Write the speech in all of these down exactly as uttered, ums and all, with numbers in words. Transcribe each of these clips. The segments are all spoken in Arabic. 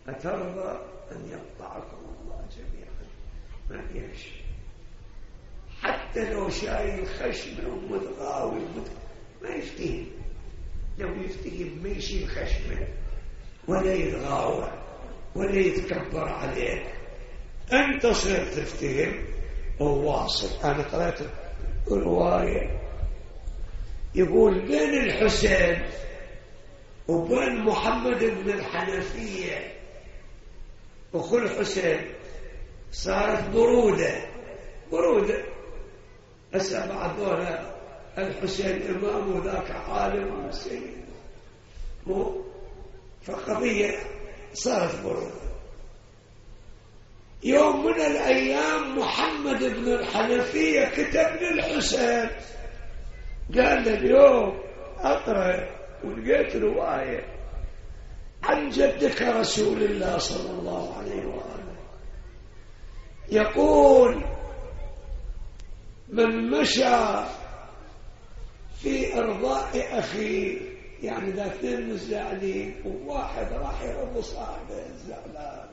أترضى أن يقطعكم الله جميعا؟ ما فيها شيء، حتى لو شايل خشمه ومتغاوي ما يفتهم. لو يفتهم ما يشيل خشمه ولا يتغاوى ولا يتكبر عليك، أنت صرت تفتهم وواصل. أنا قرأت رواية يقول بين الحسين وبين محمد بن الحنفية أخو الحسين صارت برودة برودة هسه بعد ذولا الحسين إمام وذاك عالم وسيد، مو فقضية صارت برودة. يوم من الأيام محمد بن الحنفية كتب للحسين قال له اليوم أقرأ ولقيت رواية عن جدك رسول الله صلى الله عليه وآله يقول من مشى في إرضاء أخيه، يعني ذا اثنين مزعلين وواحد راح يرضى صاحبه الزعلان،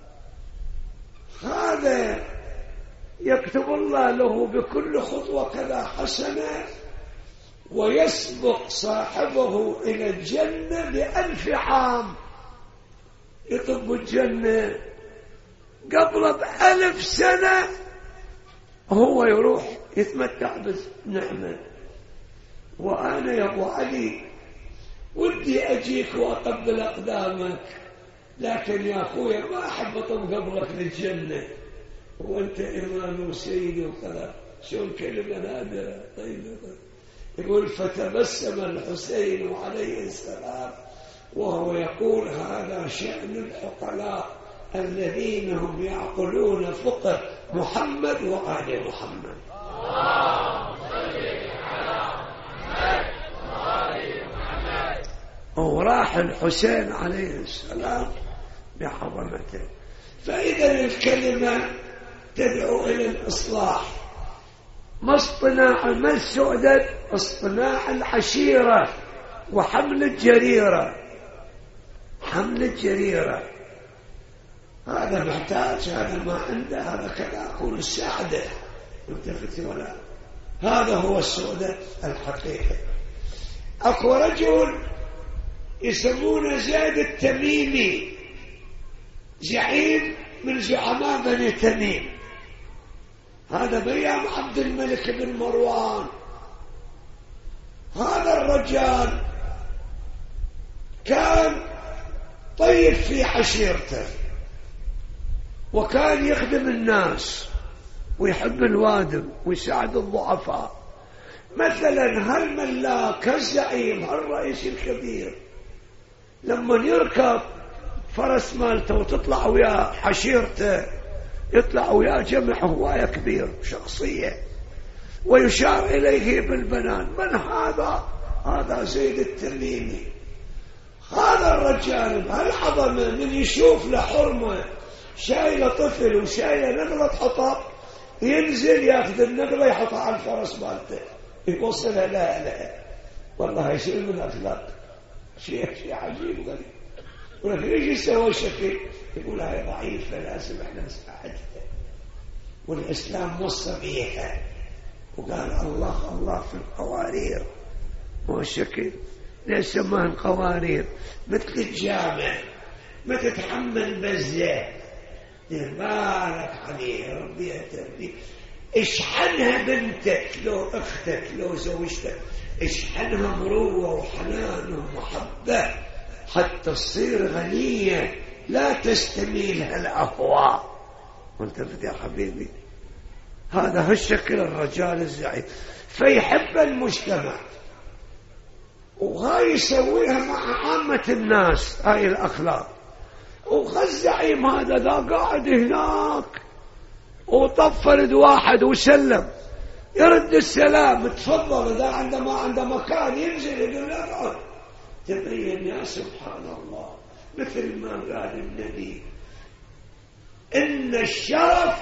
هذا يكتب الله له بكل خطوة كذا حسنة ويسبق صاحبه إلى الجنة بألف عام. يطب الجنة قبل بألف سنة هو يروح يتمتع بالنعمة. وأنا يا أبو علي ودي أجيك وأقبل أقدامك، لكن يا أخوي ما أحب أطب قبلك للجنة وأنت إمام وسيدي وكذا. شو الكلمة نادرة طيبة. يقول فتبسم الحسين عليه السلام وهو يقول هذا شأن العقلاء الذين هم يعقلون فقه محمد وآل محمد. وراح الحسين عليه السلام بعظمته. فإذا الكلمة تدعو إلى الإصلاح. ما اصطناع ما السؤدد، اصطناع العشيرة وحمل الجريرة. حمل الجريرة هذا محتاج، هذا ما عنده، هذا كذا أقول السعادة متفت ولا. هذا هو السؤدد الحقيقي. أكو رجل يسمونه زيد التميمي، زعيم من زعماء بني تميم. هذا بيام عبد الملك بن مروان. هذا الرجال كان طيب في عشيرته وكان يخدم الناس ويحب الوادم ويساعد الضعفاء. مثلا هالملاك هالزعيم هالرئيس الكبير لما يركب فرس مالته وتطلع وياه حشيرته، يطلع وياه جمع هواية كبير شخصية ويشار إليه بالبنان. من هذا؟ هذا زيد التميمي. هذا الرجال هالعظمة من يشوف له حرمة شايله طفل وشايله نقلة حطب ينزل ياخذ النقلة يحطها على الفرس مالته يوصلها. لا لا والله يصير من الأخلاق شيء شيء عجيب غريب. ولكن يجي يسوي شكل يقول هاي ضعيفة لازم احنا نساعدها. والإسلام وصى بيها وقال الله الله في القوارير. مو الشكل ليش سماهن قوارير؟ مثل الجامع ما تتحمل بزة بارك عليه ربي يتربي. اشحنها بنتك لو اختك لو زوجتك، اشحنها مروة وحنان ومحبة حتى تصير غنية لا تستميلها الأهواء. وانتبه يا حبيبي، هذا هالشكل الرجال الزعيم فيحب المجتمع. وهاي يسويها مع عامة الناس هاي الأخلاق. وخالزعيم هذا ذا قاعد هناك وطفرد واحد وسلم يرد السلام تفضل. إذا عنده ما عنده مكان ينزل يقول لا. تبين يا سبحان الله مثل ما قال النبي إن الشرف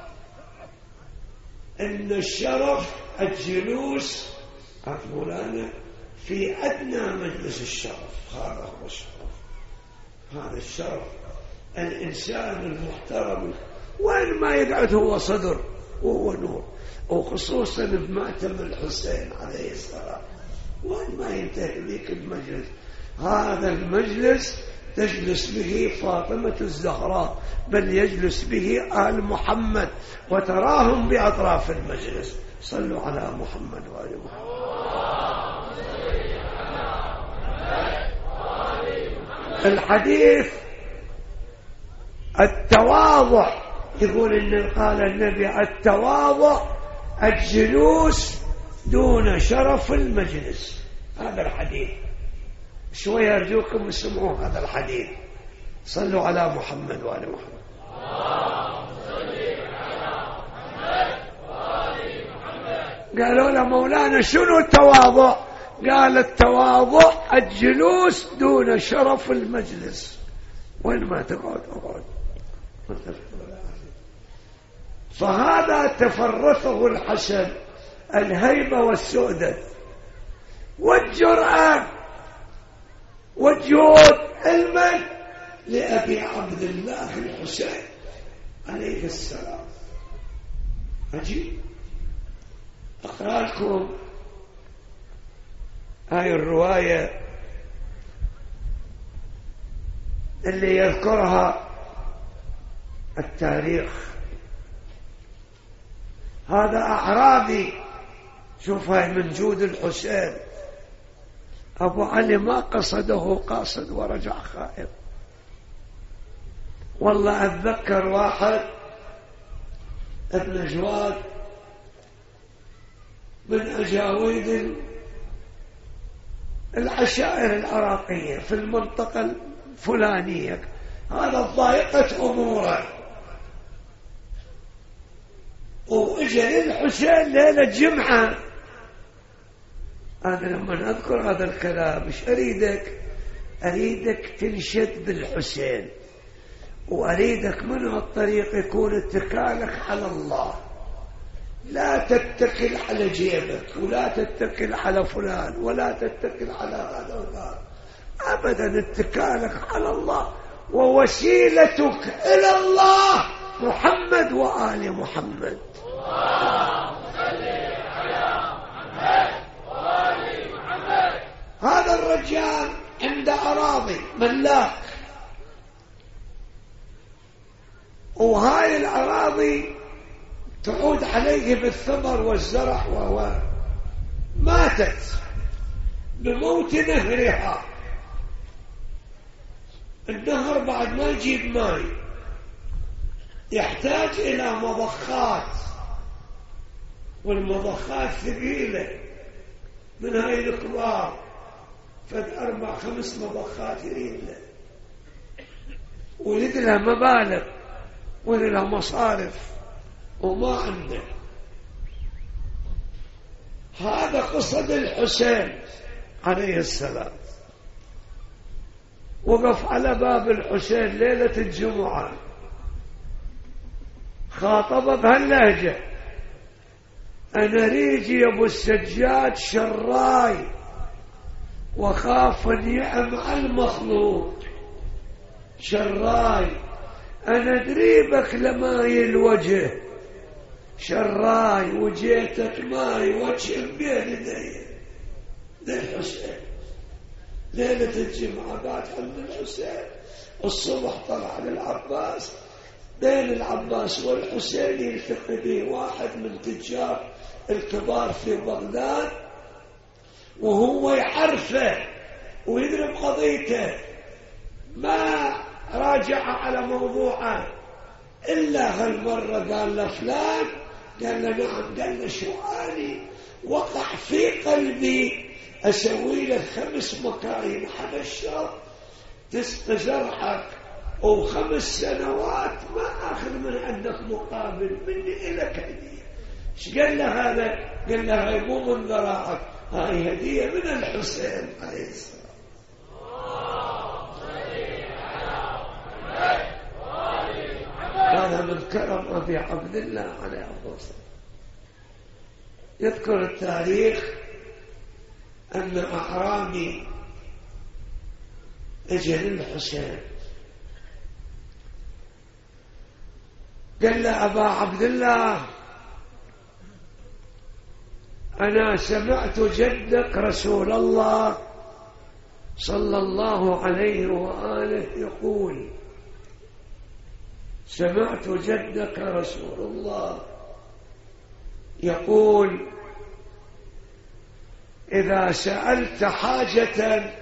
إن الشرف الجلوس مولانا في أدنى مجلس الشرف. هذا هو الشرف. هذا الشرف الإنسان المحترم وين ما يقعد هو صدر وهو نور، وخصوصا بمأتم الحسين عليه السلام وين ما ينتهي ذيك المجلس. هذا المجلس تجلس به فاطمة الزهراء، بل يجلس به آل محمد وتراهم بأطراف المجلس. صلوا على محمد وآل محمد. الحديث التواضع، يقول إن قال النبي التواضع الجلوس دون شرف المجلس. هذا الحديث شوية أرجوكم اسمعوا هذا الحديث. صلوا على محمد وآل محمد. قالوا له مولانا شنو التواضع؟ قال التواضع الجلوس دون شرف المجلس. وين ما تقعد اقعد. فهذا تفرثه الحسن الهيبة والسؤدد والجرأة والجود علما لأبي عبد الله الحسين عليه السلام. عجيب. أقرأ لكم هاي الرواية اللي يذكرها التاريخ. هذا أعرابي، شوف هاي من جود الحسين. أبو علي ما قصده قاصد ورجع خائب. والله أتذكر واحد ابن جواد من أجاويد العشائر العراقية في المنطقة الفلانية، هذا ضايقت أموره وإجا للحسين ليلة جمعة. أنا لما أذكر هذا الكلام مش أريدك أريدك تنشد بالحسين، وأريدك من هالطريق يكون اتكالك على الله، لا تتكل على جيبك ولا تتكل على فلان ولا تتكل على هذا وذاك أبدا. اتكالك على الله، ووسيلتك إلى الله محمد وآل محمد. هذا الرجال عند أراضي ملاك، وهاي الأراضي تعود عليه بالثمر والزرع، وهو ماتت بموت نهرها. النهر بعد ما يجيب ماء يحتاج إلى مضخات، والمضخات ثقيلة من هاي الكبار، فد أربع خمس مضخات يريد له، ولد لها مبالغ ولد لها مصارف وما عنده. هذا قصد الحسين عليه السلام. وقف على باب الحسين ليلة الجمعة، خاطب بهاللهجة: أنا ريجي يا أبو السجاد شراي وخاف أن يعم على المخلوق. شراي أنا دريبك لماي الوجه، شراي وجيتك ماي وجه بين يدي. ذا الحسين ليلة الجمعة بعد عند الحسين، الصبح طلع للعباس، بين العباس والحسين يلتقي به واحد من تجار الكبار في بغداد، وهو يعرفه ويدرب قضيته، ما راجع على موضوعه إلا هالمرة. قال له فلان، قال له نعم، قال له شو أني وقع في قلبي أسوي لك خمس مكاين على الشر تسقي زرعك، وخمس سنوات ما أخذ من عندك مقابل، مني إلك هدية. ايش قال له هذا؟ قال له هاي مو من ذراعك، هاي هدية من الحسين عليه السلام. هذا من كرم أبي عبد الله عليه الصلاة. يذكر التاريخ أن أعرابي أجل الحسين قال له أبا عبد الله أنا سمعت جدك رسول الله صلى الله عليه وآله يقول سمعت جدك رسول الله يقول إذا سألت حاجة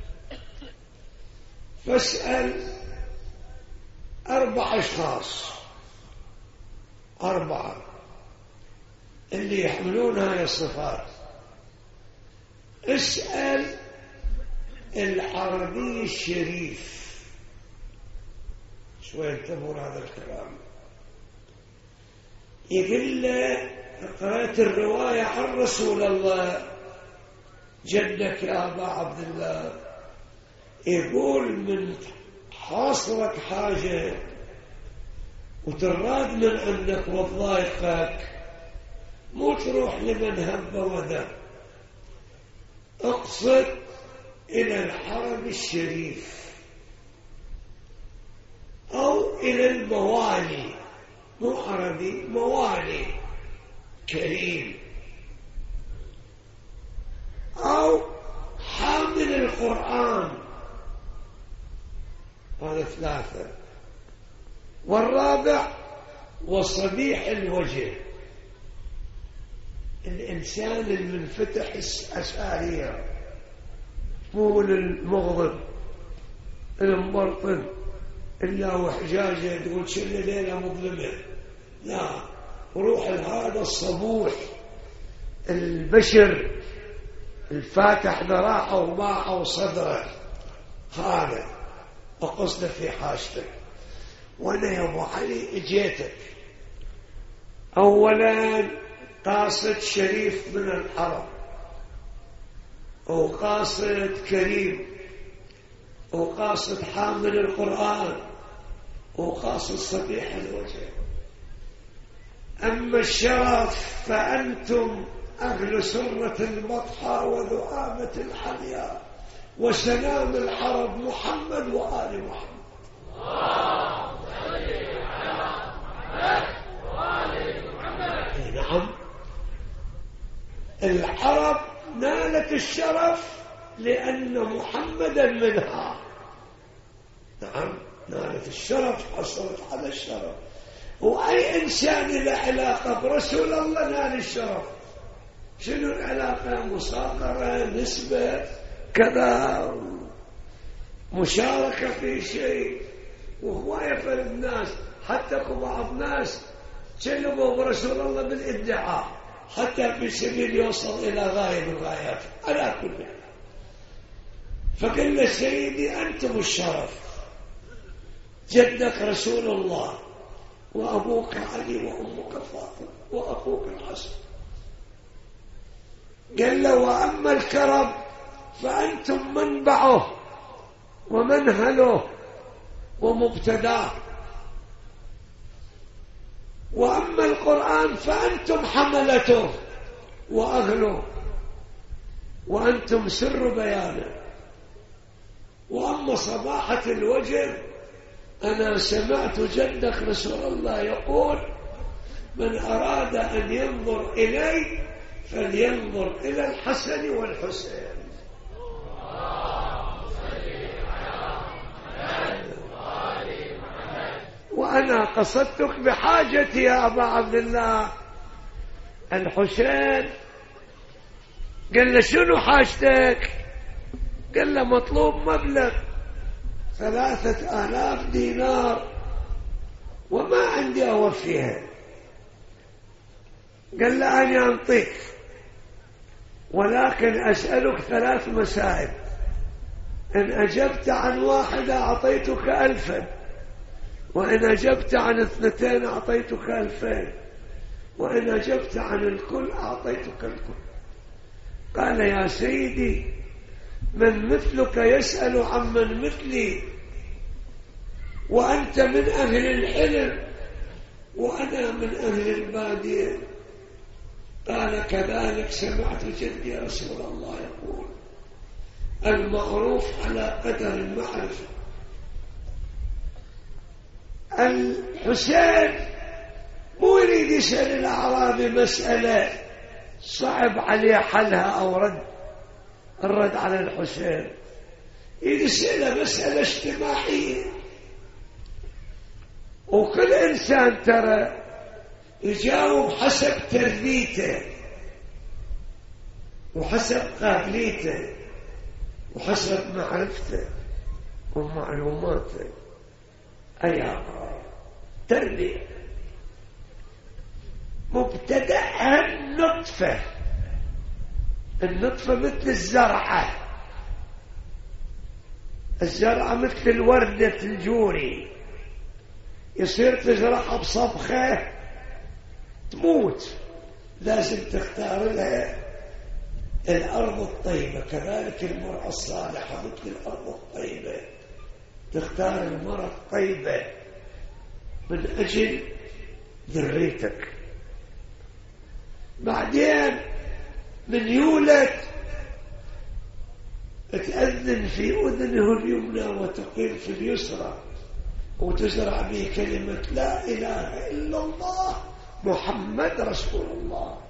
فاسأل أربع أشخاص أربعة اللي يحملون هاي الصفات. اسأل العربي الشريف. شوي انتبهوا هذا الكلام. يقول له قرأت الرواية عن رسول الله جدك يا أبا عبد الله يقول من حاصلك حاجة وتراد من عندك وضايقك مو تروح لمن هب ودى، اقصد إلى الحرم الشريف أو إلى الموالي، مو عربي، موالي كريم، أو حامل القرآن. هذا ثلاثة. والرابع وصبيح الوجه، الإنسان المنفتح أسارية، مو المغضب المبرطن إلا وحجاجة تقول شل ليلة مظلمة، لا، روح هذا الصبوح البشر الفاتح ذراعه وباعه وصدره، هذا أقصد في حاجتك. وأنا يا أبو علي اجيتك أولا قاصد شريف من العرب، وقاصد كريم، وقاصد حامل القرآن، وقاصد صبيح الوجه. أما الشرف فأنتم أهل سرة البطحة وذؤابة الحليا وسلام العرب محمد وآل محمد. نعم، العرب نالت الشرف لأن محمدا منها. نعم، نالت الشرف، حصلت على الشرف. وأي إنسان له علاقة برسول الله نال الشرف. شنو العلاقة؟ مصاغرة، نسبة، كذا، مشاركة في شيء. وهواية في الناس، حتى بعض الناس كلموا برسول الله بالادعاء حتى في سبيل يوصل إلى غاية من الغايات. على كل حال فقل له سيدي أنتم الشرف، جدك رسول الله، وأبوك علي، وأمك فاطمة، وأخوك الحسن. قال له وأما الكرم فأنتم منبعه ومنهله ومبتداه، وأما القرآن فأنتم حملته وأهله، وأنتم سر بيانه. وأما صباحة الوجه أنا سمعت جدك رسول الله يقول من أراد أن ينظر إلي فلينظر إلى الحسن والحسين. وأنا قصدتك بحاجتي يا أبا عبد الله الحسين. قال له شنو حاجتك؟ قال له مطلوب مبلغ ثلاثة آلاف دينار وما عندي أوفيها. قال له أنا أنطيك، ولكن أسألك ثلاث مسائل، إن أجبت عن واحدة أعطيتك ألفا، وإن أجبت عن اثنتين أعطيتك ألفين، وإن أجبت عن الكل أعطيتك الكل. قال يا سيدي من مثلك يسأل عمن مثلي، وأنت من أهل العلم وأنا من أهل البادية. قال كذلك سمعت جدي رسول الله يقول المعروف على قدر المعرفة. الحسين مو يريد يسأل الأعرابي مسألة صعب عليه حلها أو رد الرد على الحسين، يسأل مسألة اجتماعية. وكل إنسان ترى يجاوب حسب تربيته وحسب قابليته وحسب معرفته ومعلوماته. أي تربية مبتدأها النطفة. النطفة مثل الزرعة، الزرعة مثل الوردة الجوري، يصير تزرعها بصبخة تموت، لازم تختار لها الأرض الطيبة. كذلك المرأة الصالحة مثل الأرض الطيبة، تختار المرأة الطيبة من أجل ذريتك. بعدين من يولد تأذن في أذنه اليمنى وتقيم في اليسرى، وتزرع به كلمة لا إله إلا الله محمد رسول الله.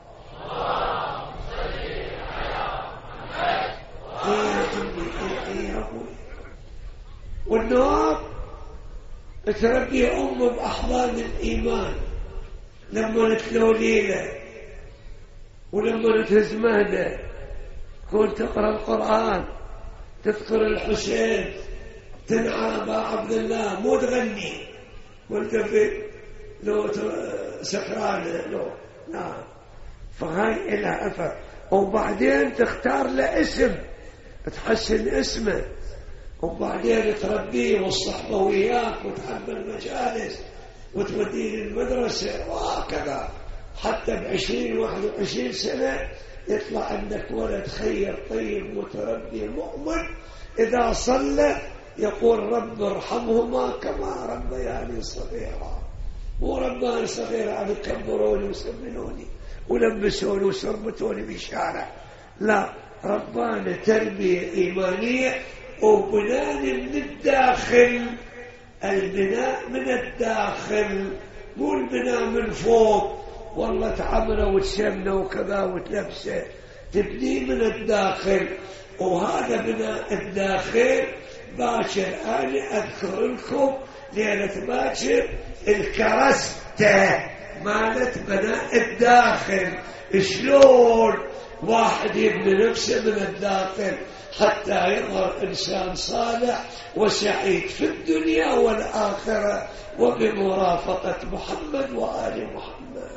والنار تربي أم بأحضان الإيمان لما نتلوليله ولما نتهز مهده، كون تقرأ القرآن تذكر الحسين تنعى أبا عبد الله، مو تغني والتفت لو سكران لو نعم. فهاي إلها أثر. وبعدين تختار له اسم تحسن اسمه، وبعدين تربيه والصحبة وياك وتحب المجالس وتوديه للمدرسة وهكذا، حتى بعشرين واحد وعشرين سنة يطلع عندك ولد خير طيب متربي مؤمن، إذا صلى يقول رب ارحمهما كما ربياني صغيرا. مو رباني صغيرا عم يكبروني وسمنوني ولبسوني وسربتوني بالشارع، لا، رباني تربية إيمانية وبناء من الداخل. البناء من الداخل مو البناء من فوق، والله تعمله وتسمنه وكذا وتلبسه، تبني من الداخل. وهذا بناء الداخل باكر أنا أذكر لكم ليلة باكر الكرستة مالت بناء الداخل. شلون واحد يبني نفسه من الداخل حتى يظهر إنسان صالح وسعيد في الدنيا والآخرة وبمرافقة محمد وآل محمد.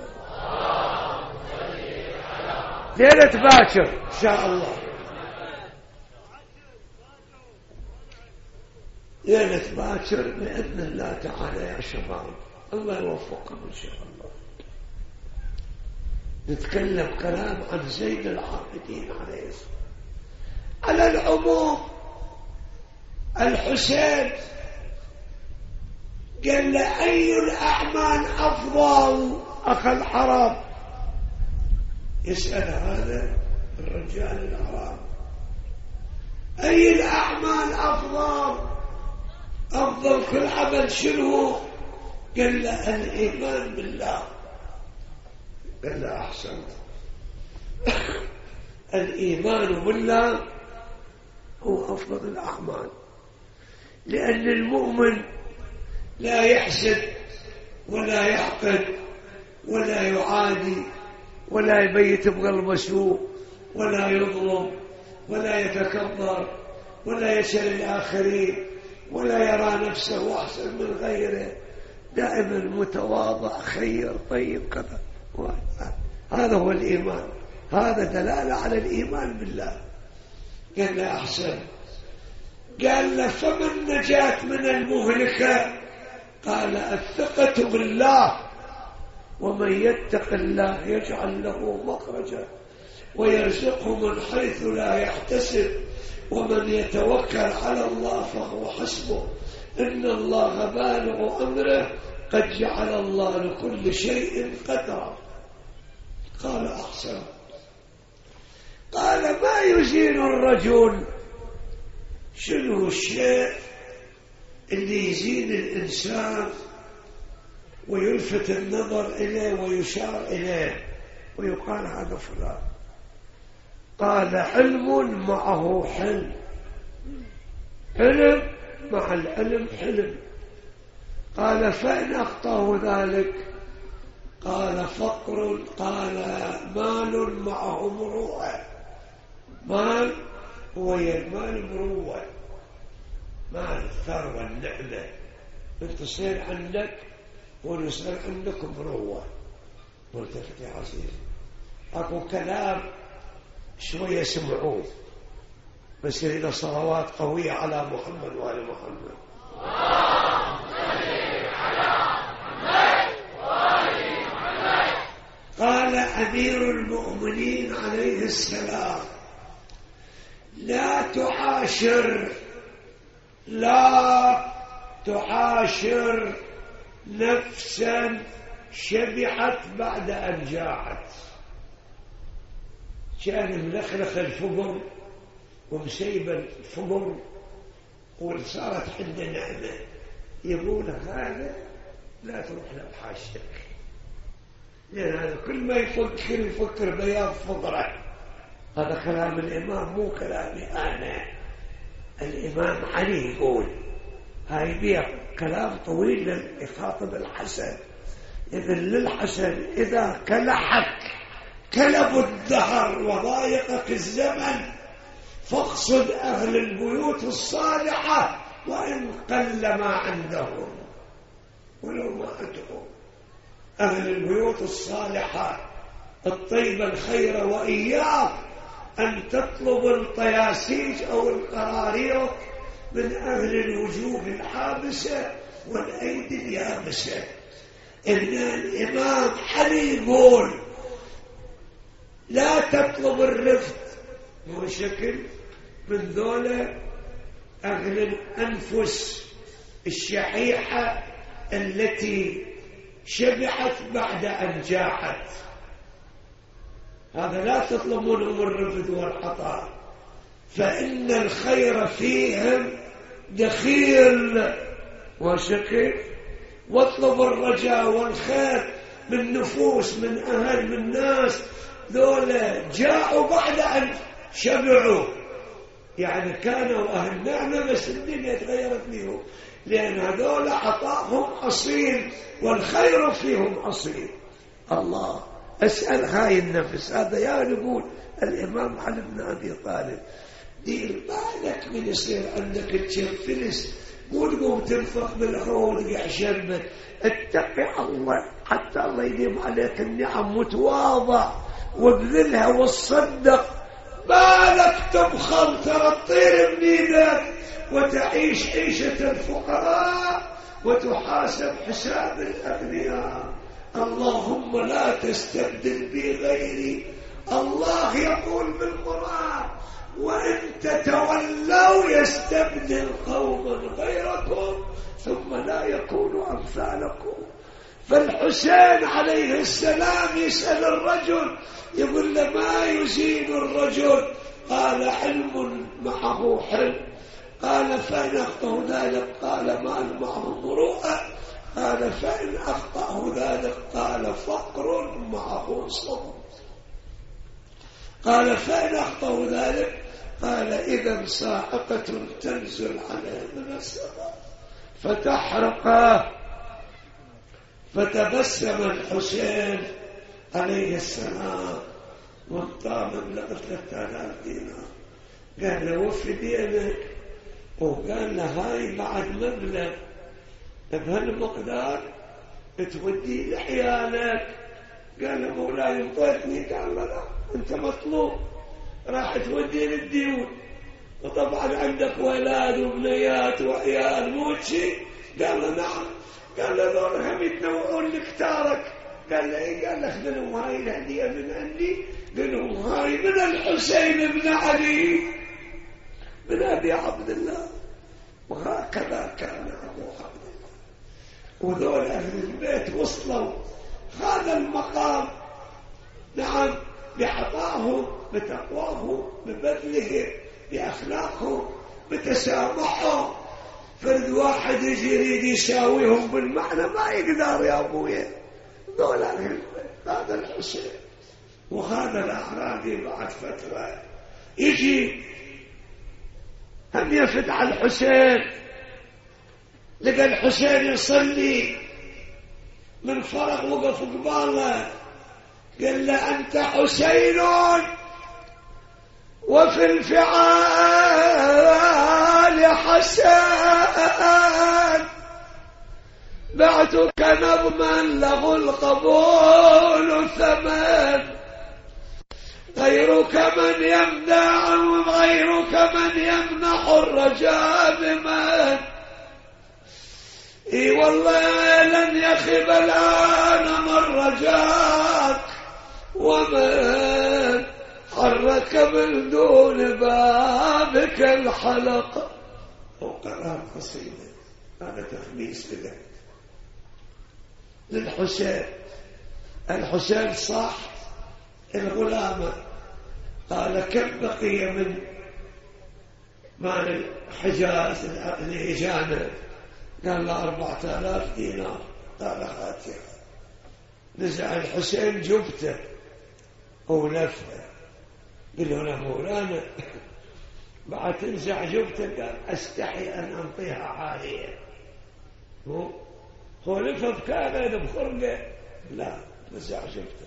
ليلة باكر إن شاء الله، ليلة باكر بإذن الله تعالى يا شباب، الله يوفقكم إن شاء الله. نتكلم كلام عن زين العابدين عليه الصلاة. على العموم الحسين قال له أي الأعمال أفضل أخ الحرام؟ يسأل هذا الرجال العرب أي الأعمال أفضل؟ أفضل كل عمل شنو؟ قال له الإيمان بالله. قال له أحسنت. الإيمان بالله هو أفضل الأعمال، لأن المؤمن لا يحسد ولا يحقد ولا يعادي ولا يبيت بقلبه سوء ولا يظلم ولا يتكبر ولا يسأل الآخرين ولا يرى نفسه أحسن من غيره، دائما متواضع خير طيب كذا. هذا هو الإيمان، هذا دلالة على الإيمان بالله. قال له أحسن. قال له فما النجاة من المهلكة؟ قال الثقة بالله، ومن يتق الله يجعل له مخرجا ويرزقه من حيث لا يحتسب ومن يتوكل على الله فهو حسبه إن الله بالغ أمره قد جعل الله لكل شيء قدرا. قال أحسن. قال ما يزين الرجل؟ شنو الشيء اللي يزين الإنسان ويلفت النظر إليه ويشار إليه ويقال هذا فلان. قال علم معه حلم، علم مع العلم حلم. قال فإن أخطأه ذلك قال فقر، قال مال معه مروءة. مال هو المال مروءة، مال ثروة النعمة، انت تصير عندك ونصير عندك مروءة. ملتفت يا عزيزي، اكو كلام شوية سمعوه بس إلى صلوات قوية على محمد وآل محمد. قال أمير المؤمنين عليه السلام لا تعاشر لا تعاشر نفسا شبعت بعد أن جاعت. كان ملخلخ الفقر ومسيب الفقر وصارت عنده نعمة، يقول هذا لا تروح لبحاجتك، لأن هذا كل ما يفكر يفكر بياض فقره. هذا كلام الإمام مو كلامي أنا، الإمام علي يقول هاي بيع كلام طويل يخاطب الحسن. إذن للحسن إذا كلحك كلب الدهر وضايقك الزمن فاقصد أهل البيوت الصالحة وإن قل ما عندهم ولو ما أدعوا. أهل البيوت الصالحة الطيبة الخير، وإياك أن تطلب الطياسيج أو القراريط من أهل الوجوه الحابسة والأيدي اليابسة. إن الإمام علي يقول لا تطلب الرفق هو شكل من ذولا أهل الأنفس الشحيحة التي شبعت بعد أن جاعت. هذا لا تطلب منهم الرفد والعطاء، فإن الخير فيهم دخيل وشكل. واطلب الرجاء والخير من نفوس، من أهل، من ناس ذولا جاءوا بعد أن شبعوا، يعني كانوا أهل نعمة بس الدنيا تغيرت فيهم، لأن هذولا عطاهم أصيل والخير فيهم أصيل. الله أسأل هاي النفس، هذا يا نقول الإمام علي بن أبي طالب دير بالك من يصير عندك تشفلس مو تقوم تنفق بالعون وقع شربك، اتقي الله حتى الله يديم عليك النعم، متواضع وابذلها وتصدق. بالك تبخل ترى تطير بنيدك وتعيش عيشة الفقراء وتحاسب حساب الأغنياء. اللهم لا تستبدل بي غيري. الله يقول بالقرآن وإن تتولوا يستبدل قوما غيركم ثم لا يكونوا أمثالكم. فالحسين عليه السلام يسأل الرجل يقول له ما يزين الرجل؟ قال علم معه حلم. قال فإن أخطأه ذلك قال مال معه مروءة. قال فإن أخطأه ذلك قال فقر معه صبر. قال فإن أخطأه ذلك قال إذا صاعقة تنزل عليه من السماء فتحرقه. فتبسم الحسين عليه السلام وانطى مبلغ ثلاثة آلاف دينار. قال له وفي دينك، وقال له هاي بعد مبلغ بهالمقدار تودي لعيالك. قال له مولاي انطيتني. قال له لا، انت مطلوب راح تودي للديون، وطبعا عندك ولاد وبنيات وعيال مو شيء. قال له نعم. قال له ذول هم يتنوعون لكتارك. قال له ايه؟ قال له خذلهم هاي الهدية من عندي، قلهم هاي من الحسين بن علي بن أبي عبد الله. وهكذا كان أبو عبد الله. وذول أهل البيت وصلوا هذا المقام، نعم، بعطاهم، بتقواهم، ببذلهم، بأخلاقهم، بتسامحهم. فرد واحد يجي يريد يساويهم بالمعنى ما يقدر يا أبويا. ذولا هذا الحسين. وهذا الأعرابي بعد فترة يجي هم يفت على الحسين، لقى الحسين يصلي من فرغ وقف قباله، قال له أنت حسين وفي الفعال حسن، بعتك نظما له القبول ثمن، غيرك من يمنع غيرك من يمنح الرجاء بمن، اي والله لن يخب الآن من رجاك ومن حرك من دون بابك الحلقة. وقرأ قصيدة هذا تخميس لك للحسين. الحسين صح الغلامة، قال كم بقي من مال الحجاز اللي إجانا؟ قال له أربعة آلاف دينار. قال خاتم. نزع الحسين جبته ولفه، قال له أنا مولانا بعد تنزع جبته. قال أستحي أن أنطيها عالية. هو هو لفه بكامل بخرقه، لا نزع جبته.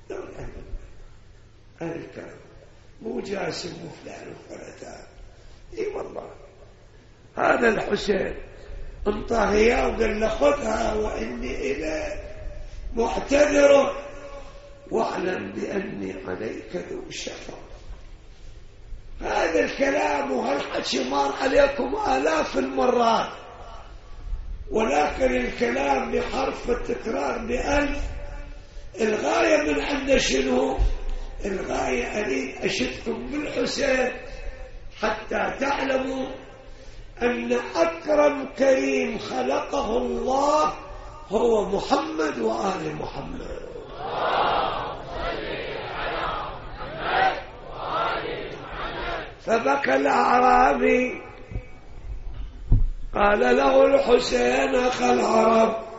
هذا الكلام مو جاسم وفلان وفلتان. اي والله هذا الحسين انطاه اياه وقال له خذها واني اليك معتذر، واعلم باني عليك ذو شفقة. هذا الكلام وهالحكي مر عليكم آلاف المرات، ولكن الكلام بحرف التكرار بألف. الغاية من عند شنو؟ الغاية أريد أشدكم بالحسين حتى تعلموا أن أكرم كريم خلقه الله هو محمد وآل محمد. فبكى الأعرابي قال له الحسين أخا العرب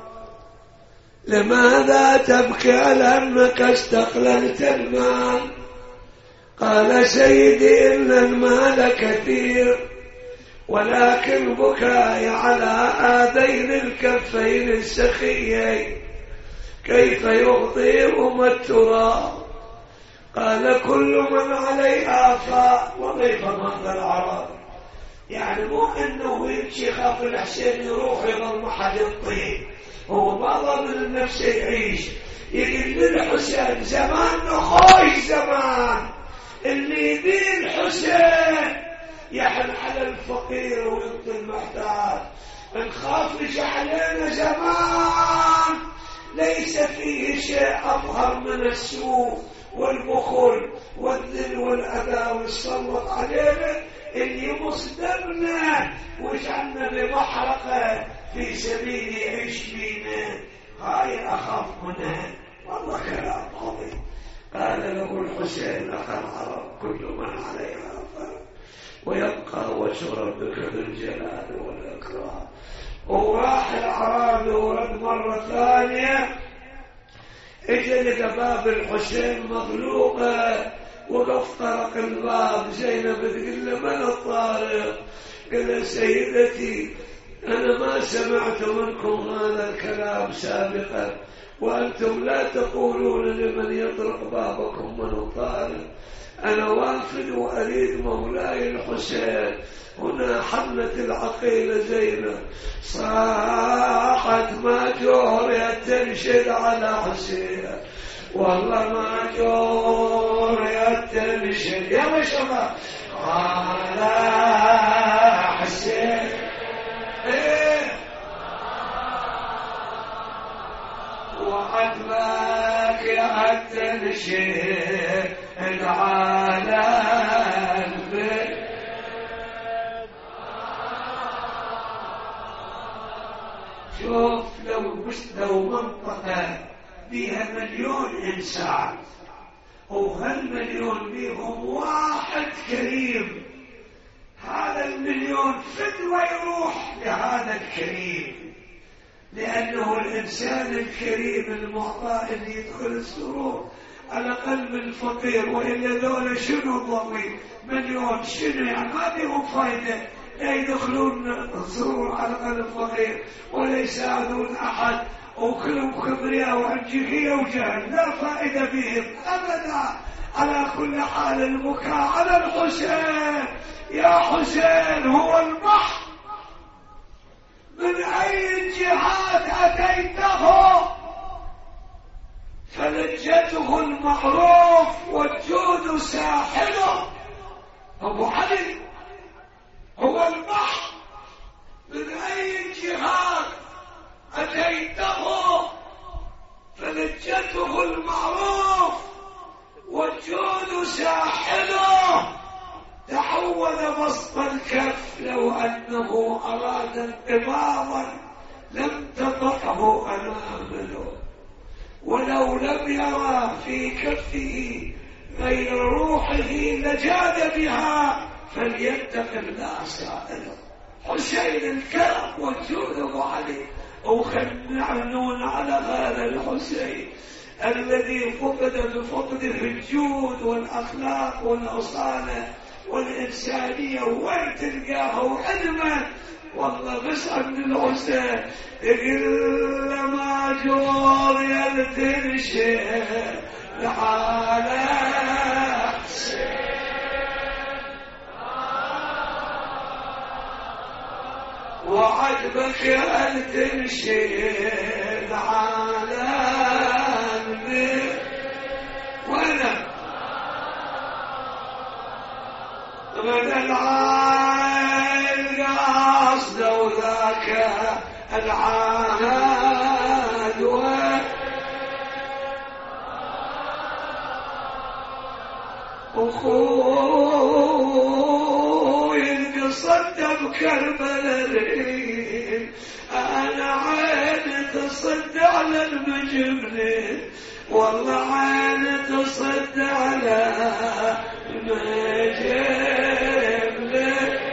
لماذا تبكي لأنك استقللت المال؟ قال سيدي إن المال كثير، ولكن بكاي على هذين الكفين السخيين كيف يغطيهما التراب؟ قال كل من عليها فاء وضيف ماذا العرب. يعني مو انه يمشي خاف الحسين يروح يظل محل الطين، هو ما ضمن النفس يعيش. يقول للحسين زمان خوش زمان اللي يدين الحسين يحن على الفقير ويعطي المحتاج، نخاف لش علينا زمان ليس فيه شيء أظهر من السوء والبخل والذل والأذى والسلط علينا اللي يمص دمنا ويجعلنا بمحرقة في سبيل يعيش فينا. هاي أخاف منها. والله كلام عظيم. قال له الحسين أخا العرب كل من عليها فان ويبقى وجه ربك ذو الجلال والإكرام. وراح الأعرابي ورد مرة ثانية، اجى لقى باب الحسين مغلوقة، وقف طرق الباب. زينب تقول له من الطارق؟ قال سيدتي أنا ما سمعت منكم هذا الكلام سابقا، وأنتم لا تقولون لمن يطرق بابكم من الطارق. أنا وافد وأريد مولاي الحسين. هنا حملت العقيلة زينب صاحت ما جوري تنشد على حسين، والله ما جوري تنشد يا مشرف على حسين. إيه وعدمك يا تنشد على البيت. شوف لو بس لو منطقة بيها مليون إنسان وهالمليون بيهم واحد كريم، هذا المليون فدوة يروح لهذا الكريم، لأنه الإنسان الكريم المعطاء اللي يدخل السرور على قلب الفقير. وإلا ذولا شنو ضوي مليون شنو يعني ما بيهم فايدة، لا يدخلون السرور على قلب الفقير ولا يساعدون أحد، وكلهم خبرياء وأنجيخية وجهل، لا فائدة بهم أبدا. على كل حال البكاء على الحسين، يا حسين هو البحر، من أي جهات أتيته فلجته المعروف والجود ساحله. أبو علي هو البحر، من أي جهات أتيته فلجته المعروف والجود ساحله. تحول بسط الكف، لو أنه أراد انقباضا لم تطعه أنامله، ولو لم يرى في كفه غير روحه لجاد بها، فليتق الله سائله. حسين الكرم والجود أبو علي. وخلعنون على هذا الحسين الذي فقد بفقده الجود والأخلاق والأصالة والإنسانية، وين تلقاه علما. والله بس عند الحسين إلا ما جور يلتنشي على وعجبك أن تنشد على البيت. وانا غدا العين قصد وذاك العهد وخوي انقصد بكربلاء، انا عيني تصد على المجبلين، والله عيني تصد على المجبلين.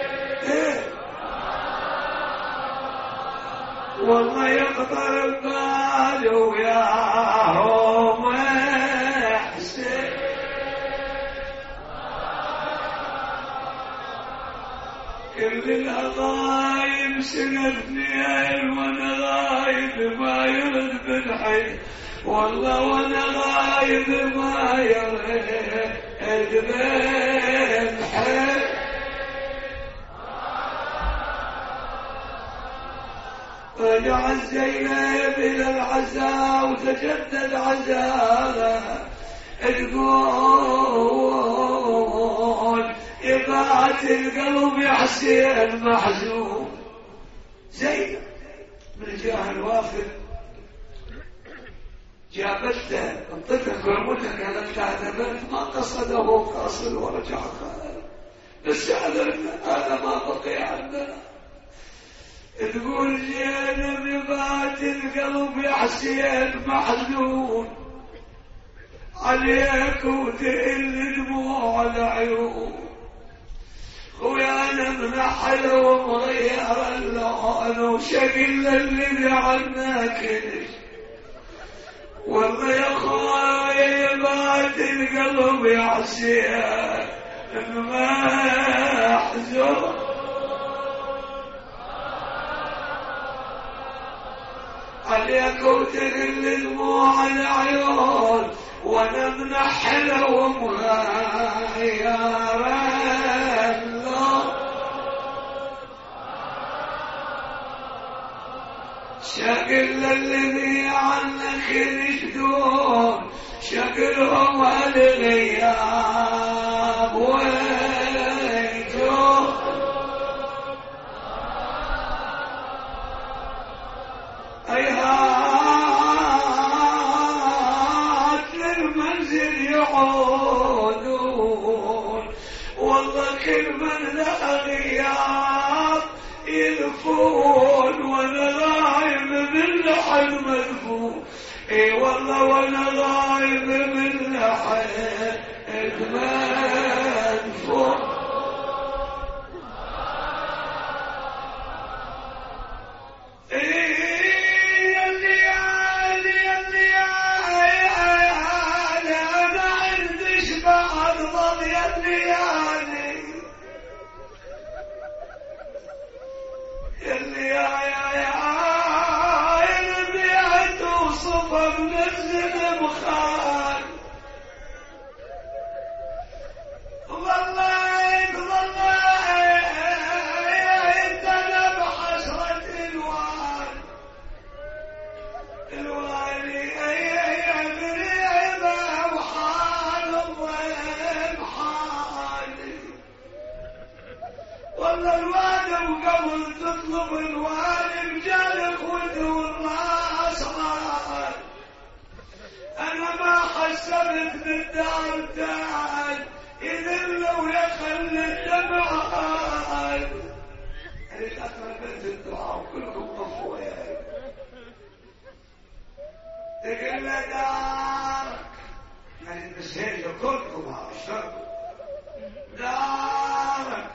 والله يقطر البال وياهم حسين. كل الأغايب سنتني وانا غايب ما يرد بالحي، والله وانا غايب ما يرد بالحي. رجع زينب إلى العزاء وتجدد عزاء، تقول يبعث القلب يا حسين محزون. زينب من جاه الوافد جابته انطتك ورمتك على الكعبة، ما قصده قاصد ورجع خالد، بس هذا ما بقي عندنا. تقول زينب يبعث القلب يا حسين محزون عليك وتقل دموع العيون، ويانا منحل ومغير اللون وشكل اللي عناك. والله يا خواي بعد القلب يا حسين محزون عليك وتقل دموع العيون، وانا منحل ومغير شكل الذي عنك يشدون، شكلهم الغياب ويجون. أيهات للمنزل يعودون، والله كل من له غياب يلفون، وانا غايب من لحد مدفون. اي والله وانا غايب من لحد مدفون. والله الوالد وقبل تطلب الوالد جالك ولد والراس عاد. أنا ما حسبت بالدار تعال يذل ويخلي الدمع عاد. اللي أقربت الدعاء وكلكم طفوا يا تقول له دارك يعني بسهيل كلكم عشركم دارك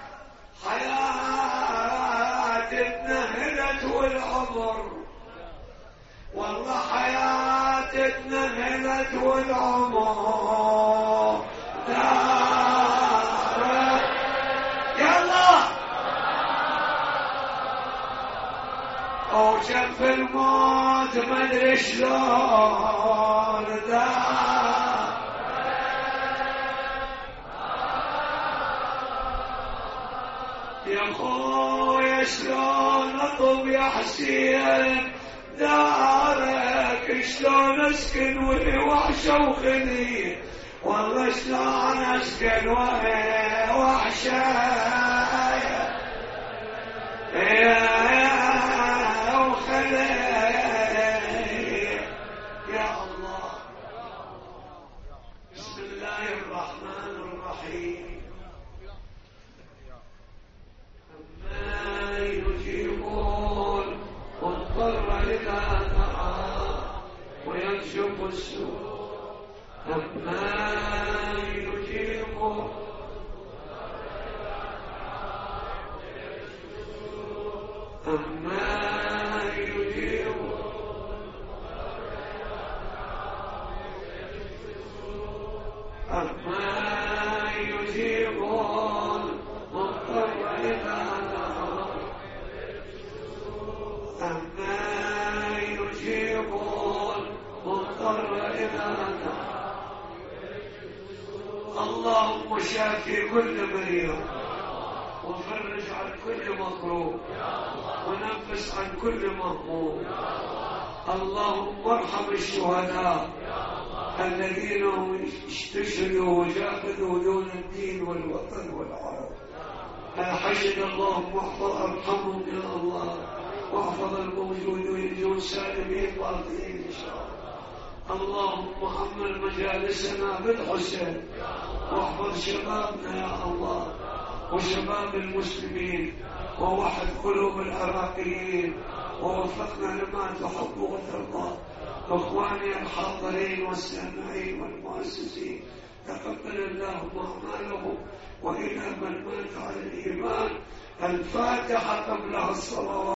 حياتنا هلت والعمر والله حياتنا هلت والعمر دارك يلا وشف الموت ما ادري شلون دار يا خويا شلون اطلب يا حسين دارك شلون اسكن وهي وحشه وخلي والله شلون اسكن وهي وحشه يا وخلي يا الله. بسم الله الرحمن الرحيم. أما يجيبون مضطر إذا دعا ويكشف السوء. أما يجيبون أما يجيبون أما يجيبون مضطر إذا دعا أما يجيبون مضطر إذا دعا. اللهم شافي كل مريض وفرج عن كل مكروه ونفس عن كل مهموم. اللهم ارحم الشهداء الذين استشهدوا وجاهدوا دون الدين والوطن والعرب. حشد اللهم واحفظ ارحمهم يا الله واحفظ الموجودين دون سالمين باطلين ان شاء الله. اللهم حمل مجالسنا بالحسن واحفظ شبابنا يا الله وشباب المسلمين ووحد قلوب العراقيين ووفقنا لما تحب وترضى. اخواني الحاضرين والسامعين والمؤسسين تقبل اللهم اعمالهم والى من مات على الايمان. الفاتحه قبلها الصلوات.